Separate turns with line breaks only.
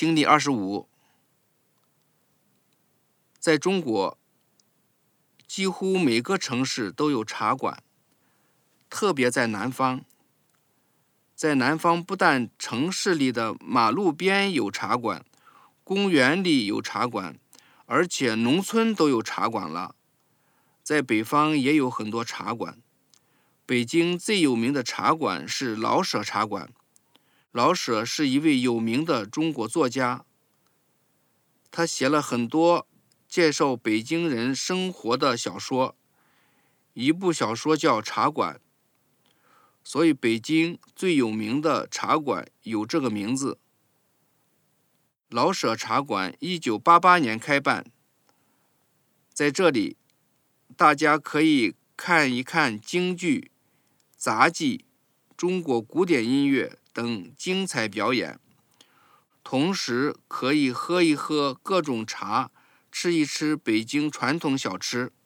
听力25，在中国，几乎每个城市都有茶馆，特别在南方。在南方，不但城市里的马路边有茶馆，公园里有茶馆，而且农村都有茶馆了。在北方也有很多茶馆。北京最有名的茶馆是老舍茶馆。老舍是一位有名的中国作家，他写了很多介绍北京人生活的小说，一部小说叫《茶馆》，所以北京最有名的茶馆有这个名字。老舍茶馆1988年开办，在这里大家可以看一看京剧、杂技、中国古典音乐等精彩表演，同时可以喝一喝各种茶，吃一吃北京传统小吃。